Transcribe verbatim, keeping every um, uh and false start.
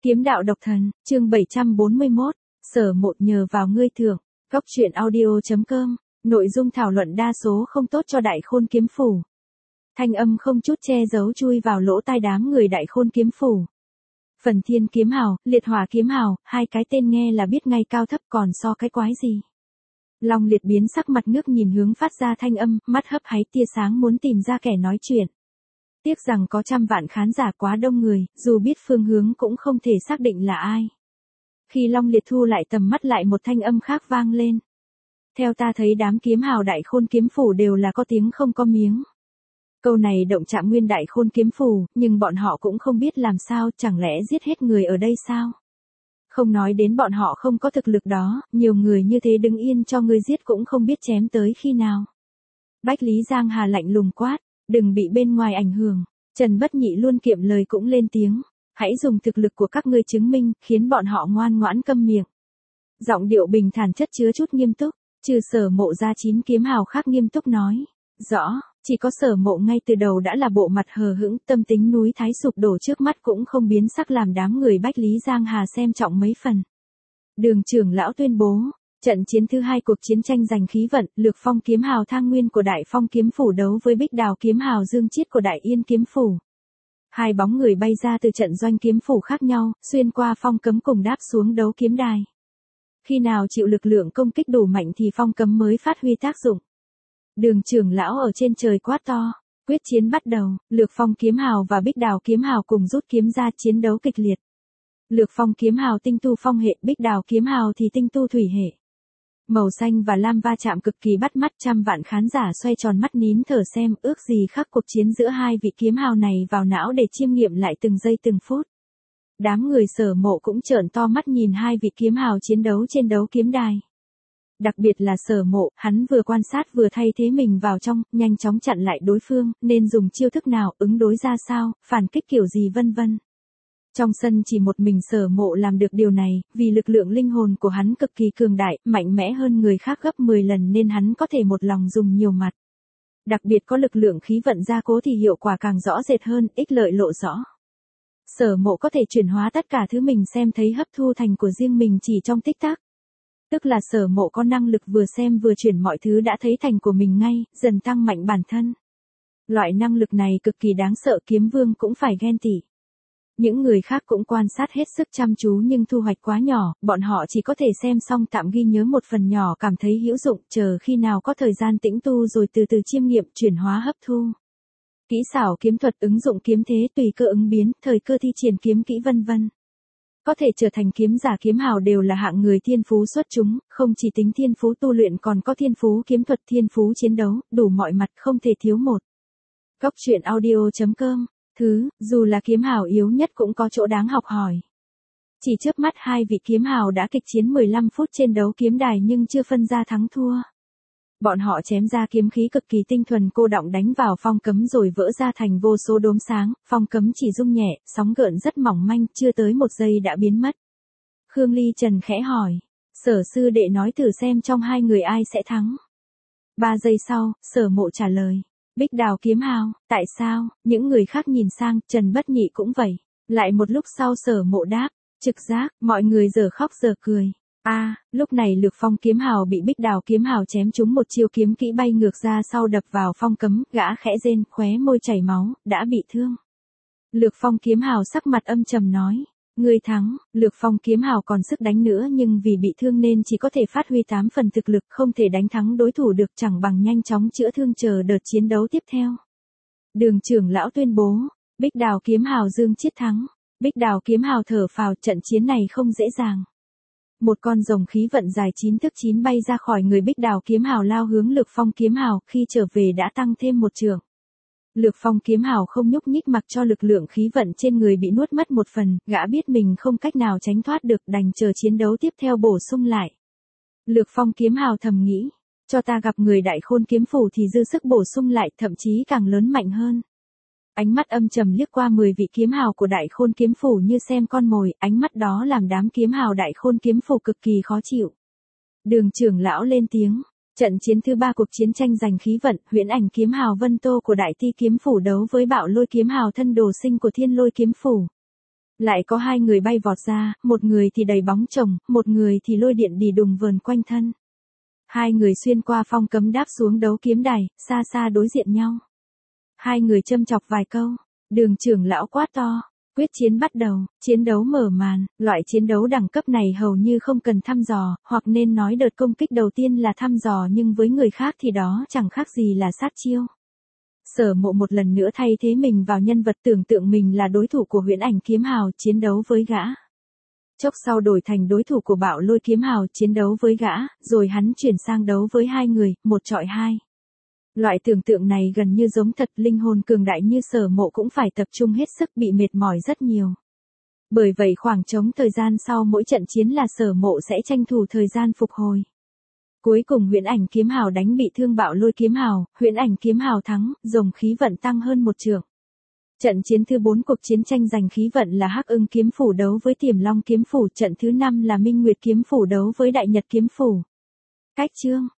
Kiếm đạo độc thần, chương bảy trăm bốn mươi mốt, Sở Mộ nhờ vào ngươi thưởng. Góc truyện audio chấm com, nội dung thảo luận đa số không tốt cho Đại Khôn kiếm phủ. Thanh âm không chút che giấu chui vào lỗ tai đám người Đại Khôn kiếm phủ. Phần Thiên kiếm hào, Liệt Hỏa kiếm hào, hai cái tên nghe là biết ngay cao thấp còn so cái quái gì. Long Liệt biến sắc mặt nước nhìn hướng phát ra thanh âm, mắt hấp háy tia sáng muốn tìm ra kẻ nói chuyện. Tiếc rằng có trăm vạn khán giả quá đông người, dù biết phương hướng cũng không thể xác định là ai. Khi Long Liệt thu lại tầm mắt lại một thanh âm khác vang lên. Theo ta thấy đám kiếm hào Đại Khôn kiếm phủ đều là có tiếng không có miếng. Câu này động chạm nguyên Đại Khôn kiếm phủ, nhưng bọn họ cũng không biết làm sao, chẳng lẽ giết hết người ở đây sao? Không nói đến bọn họ không có thực lực đó, nhiều người như thế đứng yên cho ngươi giết cũng không biết chém tới khi nào. Bách Lý Giang Hà lạnh lùng quát, đừng bị bên ngoài ảnh hưởng. Trần Bất Nhị luôn kiệm lời cũng lên tiếng, hãy dùng thực lực của các ngươi chứng minh, khiến bọn họ ngoan ngoãn câm miệng. Giọng điệu bình thản chất chứa chút nghiêm túc, trừ Sở Mộ ra chín kiếm hào khác nghiêm túc nói, rõ, chỉ có Sở Mộ ngay từ đầu đã là bộ mặt hờ hững, tâm tính núi thái sụp đổ trước mắt cũng không biến sắc làm đám người Bách Lý Giang Hà xem trọng mấy phần. Đường trưởng lão tuyên bố, trận chiến thứ hai cuộc chiến tranh giành khí vận, Lược Phong kiếm hào Thang Nguyên của Đại Phong kiếm phủ đấu với Bích Đào kiếm hào Dương Chiết của Đại Yên kiếm phủ. Hai bóng người bay ra từ trận doanh kiếm phủ khác nhau, xuyên qua phong cấm cùng đáp xuống đấu kiếm đài. Khi nào chịu lực lượng công kích đủ mạnh thì phong cấm mới phát huy tác dụng. Đường trưởng lão ở trên trời quát to, quyết chiến bắt đầu, Lược Phong kiếm hào và Bích Đào kiếm hào cùng rút kiếm ra chiến đấu kịch liệt. Lược Phong kiếm hào tinh tu phong hệ, Bích Đào kiếm hào thì tinh tu thủy hệ. Màu xanh và lam va chạm cực kỳ bắt mắt, trăm vạn khán giả xoay tròn mắt nín thở xem, ước gì khắc cuộc chiến giữa hai vị kiếm hào này vào não để chiêm nghiệm lại từng giây từng phút. Đám người Sở Mộ cũng trợn to mắt nhìn hai vị kiếm hào chiến đấu trên đấu kiếm đài. Đặc biệt là Sở Mộ, hắn vừa quan sát vừa thay thế mình vào trong, nhanh chóng chặn lại đối phương, nên dùng chiêu thức nào, ứng đối ra sao, phản kích kiểu gì vân vân. Trong sân chỉ một mình Sở Mộ làm được điều này, vì lực lượng linh hồn của hắn cực kỳ cường đại, mạnh mẽ hơn người khác gấp mười lần nên hắn có thể một lòng dùng nhiều mặt. Đặc biệt có lực lượng khí vận gia cố thì hiệu quả càng rõ rệt hơn, ích lợi lộ rõ. Sở Mộ có thể chuyển hóa tất cả thứ mình xem thấy hấp thu thành của riêng mình chỉ trong tích tắc. Tức là Sở Mộ có năng lực vừa xem vừa chuyển mọi thứ đã thấy thành của mình ngay, dần tăng mạnh bản thân. Loại năng lực này cực kỳ đáng sợ, kiếm vương cũng phải ghen tị. Những người khác cũng quan sát hết sức chăm chú nhưng thu hoạch quá nhỏ, bọn họ chỉ có thể xem xong tạm ghi nhớ một phần nhỏ cảm thấy hữu dụng, chờ khi nào có thời gian tĩnh tu rồi từ từ chiêm nghiệm, chuyển hóa hấp thu. Kỹ xảo kiếm thuật ứng dụng kiếm thế tùy cơ ứng biến, thời cơ thi triển kiếm kỹ vân vân. Có thể trở thành kiếm giả kiếm hào đều là hạng người thiên phú xuất chúng, không chỉ tính thiên phú tu luyện còn có thiên phú kiếm thuật, thiên phú chiến đấu, đủ mọi mặt không thể thiếu một. Góc truyện audio chấm com. Thứ, dù là kiếm hào yếu nhất cũng có chỗ đáng học hỏi. Chỉ chớp mắt hai vị kiếm hào đã kịch chiến mười lăm phút trên đấu kiếm đài nhưng chưa phân ra thắng thua. Bọn họ chém ra kiếm khí cực kỳ tinh thuần cô đọng đánh vào phong cấm rồi vỡ ra thành vô số đốm sáng, phong cấm chỉ rung nhẹ, sóng gợn rất mỏng manh, chưa tới một giây đã biến mất. Khương Ly Trần khẽ hỏi, Sở sư đệ nói thử xem trong hai người ai sẽ thắng. Ba giây sau, Sở Mộ trả lời. Bích Đào kiếm hào, tại sao? Những người khác nhìn sang, Trần Bất Nhị cũng vậy. Lại một lúc sau Sở Mộ đáp, trực giác, mọi người giờ khóc giờ cười. A, à, lúc này Lược Phong kiếm hào bị Bích Đào kiếm hào chém trúng một chiêu kiếm kỹ bay ngược ra sau đập vào phong cấm, gã khẽ rên, khóe môi chảy máu, đã bị thương. Lược Phong kiếm hào sắc mặt âm trầm nói, người thắng. Lược Phong kiếm hào còn sức đánh nữa nhưng vì bị thương nên chỉ có thể phát huy tám phần thực lực, không thể đánh thắng đối thủ được, chẳng bằng nhanh chóng chữa thương chờ đợt chiến đấu tiếp theo. Đường trưởng lão tuyên bố, Bích Đào kiếm hào Dương Chiết thắng. Bích Đào kiếm hào thở phào, trận chiến này không dễ dàng. Một con rồng khí vận dài chín thước chín bay ra khỏi người Bích Đào kiếm hào lao hướng Lược Phong kiếm hào, khi trở về đã tăng thêm một trường. Lược Phong kiếm hào không nhúc nhích mặc cho lực lượng khí vận trên người bị nuốt mất một phần, gã biết mình không cách nào tránh thoát được, đành chờ chiến đấu tiếp theo bổ sung lại. Lược Phong kiếm hào thầm nghĩ, cho ta gặp người Đại Khôn kiếm phủ thì dư sức bổ sung lại, thậm chí càng lớn mạnh hơn. Ánh mắt âm trầm liếc qua mười vị kiếm hào của Đại Khôn kiếm phủ như xem con mồi, ánh mắt đó làm đám kiếm hào Đại Khôn kiếm phủ cực kỳ khó chịu. Đường trưởng lão lên tiếng. Trận chiến thứ ba cuộc chiến tranh giành khí vận, Huyễn Ảnh kiếm hào Vân Tô của Đại Ti kiếm phủ đấu với Bạo Lôi kiếm hào Thân Đồ Sinh của Thiên Lôi kiếm phủ. Lại có hai người bay vọt ra, một người thì đầy bóng chồng, một người thì lôi điện đì đùng vờn quanh thân. Hai người xuyên qua phong cấm đáp xuống đấu kiếm đài, xa xa đối diện nhau. Hai người châm chọc vài câu, Đường trưởng lão quát to, quyết chiến bắt đầu, chiến đấu mở màn, loại chiến đấu đẳng cấp này hầu như không cần thăm dò, hoặc nên nói đợt công kích đầu tiên là thăm dò nhưng với người khác thì đó chẳng khác gì là sát chiêu. Sở Mộ một lần nữa thay thế mình vào nhân vật tưởng tượng mình là đối thủ của Huyễn Ảnh Kiếm Hào chiến đấu với gã. Chốc sau đổi thành đối thủ của Bạo Lôi Kiếm Hào chiến đấu với gã, rồi hắn chuyển sang đấu với hai người, một chọi hai. Loại tưởng tượng này gần như giống thật, linh hồn cường đại như Sở Mộ cũng phải tập trung hết sức, bị mệt mỏi rất nhiều. Bởi vậy khoảng trống thời gian sau mỗi trận chiến là Sở Mộ sẽ tranh thủ thời gian phục hồi. Cuối cùng Huyễn Ảnh Kiếm Hào đánh bị thương Bạo Lôi Kiếm Hào, Huyễn Ảnh Kiếm Hào thắng, rồng khí vận tăng hơn một trượng. Trận chiến thứ bốn cuộc chiến tranh giành khí vận là Hắc Ưng Kiếm Phủ đấu với Tiềm Long Kiếm Phủ, trận thứ năm là Minh Nguyệt Kiếm Phủ đấu với Đại Nhật Kiếm Phủ. Cách chương